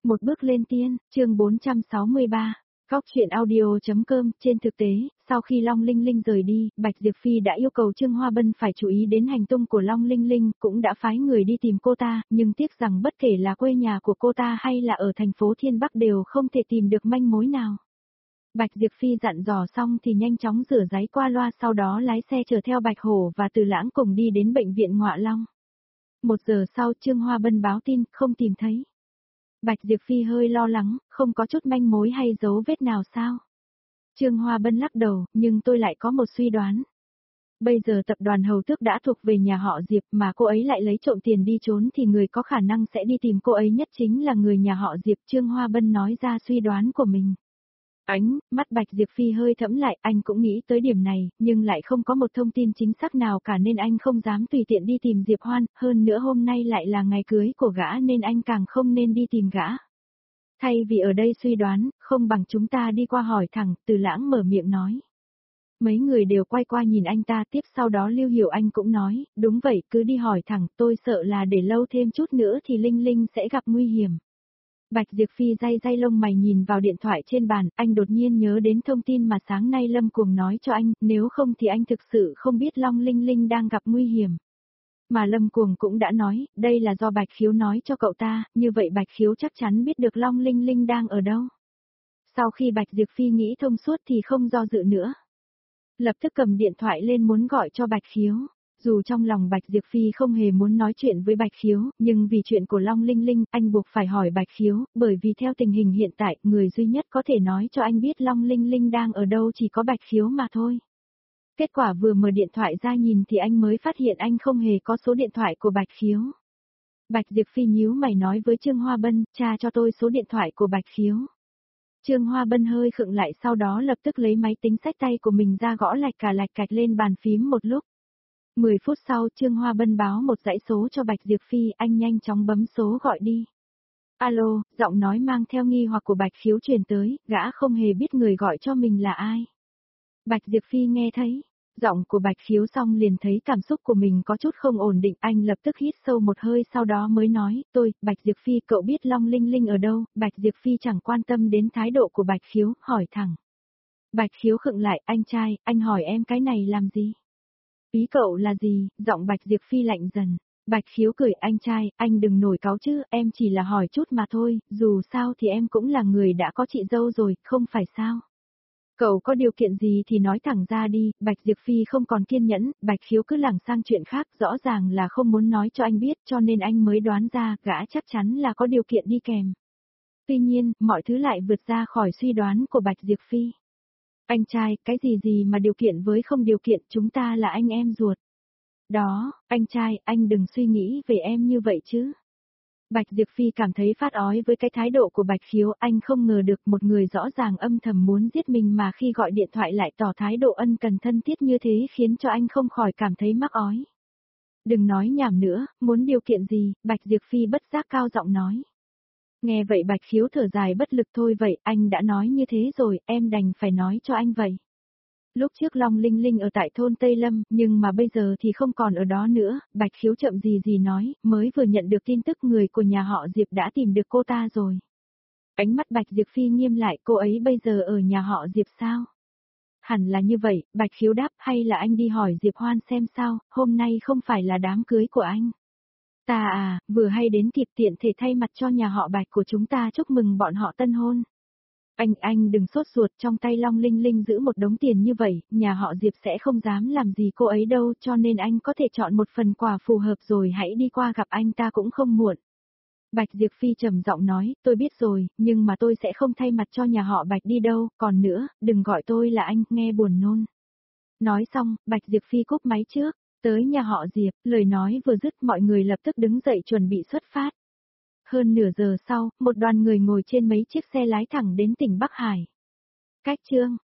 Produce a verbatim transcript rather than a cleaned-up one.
Một bước lên tiên, chương bốn trăm sáu mươi ba. Góc truyện audio.com. Trên thực tế, sau khi Long Linh Linh rời đi, Bạch Diệp Phi đã yêu cầu Trương Hoa Bân phải chú ý đến hành tung của Long Linh Linh, cũng đã phái người đi tìm cô ta, nhưng tiếc rằng bất kể là quê nhà của cô ta hay là ở thành phố Thiên Bắc đều không thể tìm được manh mối nào. Bạch Diệp Phi dặn dò xong thì nhanh chóng rửa giấy qua loa, sau đó lái xe chở theo Bạch Hổ và Từ Lãng cùng đi đến bệnh viện Ngọa Long. Một giờ sau Trương Hoa Bân báo tin, không tìm thấy. Bạch Diệp Phi hơi lo lắng, không có chút manh mối hay dấu vết nào sao? Trương Hoa Bân lắc đầu, nhưng tôi lại có một suy đoán. Bây giờ tập đoàn Hầu Tước đã thuộc về nhà họ Diệp mà cô ấy lại lấy trộm tiền đi trốn thì người có khả năng sẽ đi tìm cô ấy nhất chính là người nhà họ Diệp. Trương Hoa Bân nói ra suy đoán của mình. Ánh mắt Bạch Diệp Phi hơi thẫm lại, anh cũng nghĩ tới điểm này, nhưng lại không có một thông tin chính xác nào cả nên anh không dám tùy tiện đi tìm Diệp Hoan, hơn nữa hôm nay lại là ngày cưới của gã nên anh càng không nên đi tìm gã. Thay vì ở đây suy đoán, không bằng chúng ta đi qua hỏi thẳng, Từ Lãng mở miệng nói. Mấy người đều quay qua nhìn anh ta, tiếp sau đó Lưu Hiểu Anh cũng nói, đúng vậy, cứ đi hỏi thẳng, tôi sợ là để lâu thêm chút nữa thì Linh Linh sẽ gặp nguy hiểm. Bạch Diệp Phi day day lông mày nhìn vào điện thoại trên bàn, anh đột nhiên nhớ đến thông tin mà sáng nay Lâm Cuồng nói cho anh, nếu không thì anh thực sự không biết Long Linh Linh đang gặp nguy hiểm. Mà Lâm Cuồng cũng đã nói, đây là do Bạch Khiếu nói cho cậu ta, như vậy Bạch Khiếu chắc chắn biết được Long Linh Linh đang ở đâu. Sau khi Bạch Diệp Phi nghĩ thông suốt thì không do dự nữa. Lập tức cầm điện thoại lên muốn gọi cho Bạch Khiếu. Dù trong lòng Bạch Diệp Phi không hề muốn nói chuyện với Bạch Khiếu, nhưng vì chuyện của Long Linh Linh, anh buộc phải hỏi Bạch Khiếu, bởi vì theo tình hình hiện tại, người duy nhất có thể nói cho anh biết Long Linh Linh đang ở đâu chỉ có Bạch Khiếu mà thôi. Kết quả vừa mở điện thoại ra nhìn thì anh mới phát hiện anh không hề có số điện thoại của Bạch Khiếu. Bạch Diệp Phi nhíu mày nói với Trương Hoa Bân, tra cho tôi số điện thoại của Bạch Khiếu. Trương Hoa Bân hơi khựng lại, sau đó lập tức lấy máy tính xách tay của mình ra gõ lạch cả lạch cạch lên bàn phím một lúc. mười phút sau Trương Hoa Bân báo một dãy số cho Bạch Diệp Phi, anh nhanh chóng bấm số gọi đi. Alo, giọng nói mang theo nghi hoặc của Bạch Khiếu truyền tới, gã không hề biết người gọi cho mình là ai. Bạch Diệp Phi nghe thấy giọng của Bạch Khiếu xong liền thấy cảm xúc của mình có chút không ổn định, anh lập tức hít sâu một hơi sau đó mới nói, tôi, Bạch Diệp Phi, cậu biết Long Linh Linh ở đâu? Bạch Diệp Phi chẳng quan tâm đến thái độ của Bạch Khiếu, hỏi thẳng. Bạch Khiếu khựng lại, anh trai, anh hỏi em cái này làm gì? Ý cậu là gì? Giọng Bạch Diệp Phi lạnh dần. Bạch Khiếu cười, anh trai, anh đừng nổi cáu chứ, em chỉ là hỏi chút mà thôi, dù sao thì em cũng là người đã có chị dâu rồi, không phải sao? Cậu có điều kiện gì thì nói thẳng ra đi. Bạch Diệp Phi không còn kiên nhẫn, Bạch Khiếu cứ lảng sang chuyện khác, rõ ràng là không muốn nói cho anh biết cho nên anh mới đoán ra gã chắc chắn là có điều kiện đi kèm. Tuy nhiên, mọi thứ lại vượt ra khỏi suy đoán của Bạch Diệp Phi. Anh trai, cái gì gì mà điều kiện với không điều kiện, chúng ta là anh em ruột. Đó, anh trai, anh đừng suy nghĩ về em như vậy chứ. Bạch Diệp Phi cảm thấy phát ói với cái thái độ của Bạch Khiếu, anh không ngờ được một người rõ ràng âm thầm muốn giết mình mà khi gọi điện thoại lại tỏ thái độ ân cần thân thiết như thế khiến cho anh không khỏi cảm thấy mắc ói. Đừng nói nhảm nữa, muốn điều kiện gì? Bạch Diệp Phi bất giác cao giọng nói. Nghe vậy Bạch Khiếu thở dài bất lực, thôi vậy, anh đã nói như thế rồi, em đành phải nói cho anh vậy. Lúc trước Long Linh Linh ở tại thôn Tây Lâm, nhưng mà bây giờ thì không còn ở đó nữa. Bạch Khiếu chậm gì gì nói, mới vừa nhận được tin tức người của nhà họ Diệp đã tìm được cô ta rồi. Ánh mắt Bạch Diệp Phi nghiêm lại, cô ấy bây giờ ở nhà họ Diệp sao? Hẳn là như vậy, Bạch Khiếu đáp, hay là anh đi hỏi Diệp Hoan xem sao, hôm nay không phải là đám cưới của anh. Ta à, vừa hay đến kịp tiện thể thay mặt cho nhà họ Bạch của chúng ta chúc mừng bọn họ tân hôn. Anh, anh đừng sốt ruột, trong tay Long Linh Linh giữ một đống tiền như vậy, nhà họ Diệp sẽ không dám làm gì cô ấy đâu, cho nên anh có thể chọn một phần quà phù hợp rồi hãy đi qua gặp anh ta cũng không muộn. Bạch Diệp Phi trầm giọng nói, tôi biết rồi, nhưng mà tôi sẽ không thay mặt cho nhà họ Bạch đi đâu, còn nữa, đừng gọi tôi là anh, nghe buồn nôn. Nói xong, Bạch Diệp Phi cúp máy trước, tới nhà họ Diệp, lời nói vừa dứt mọi người lập tức đứng dậy chuẩn bị xuất phát. Hơn nửa giờ sau, một đoàn người ngồi trên mấy chiếc xe lái thẳng đến tỉnh Bắc Hải. Cách chương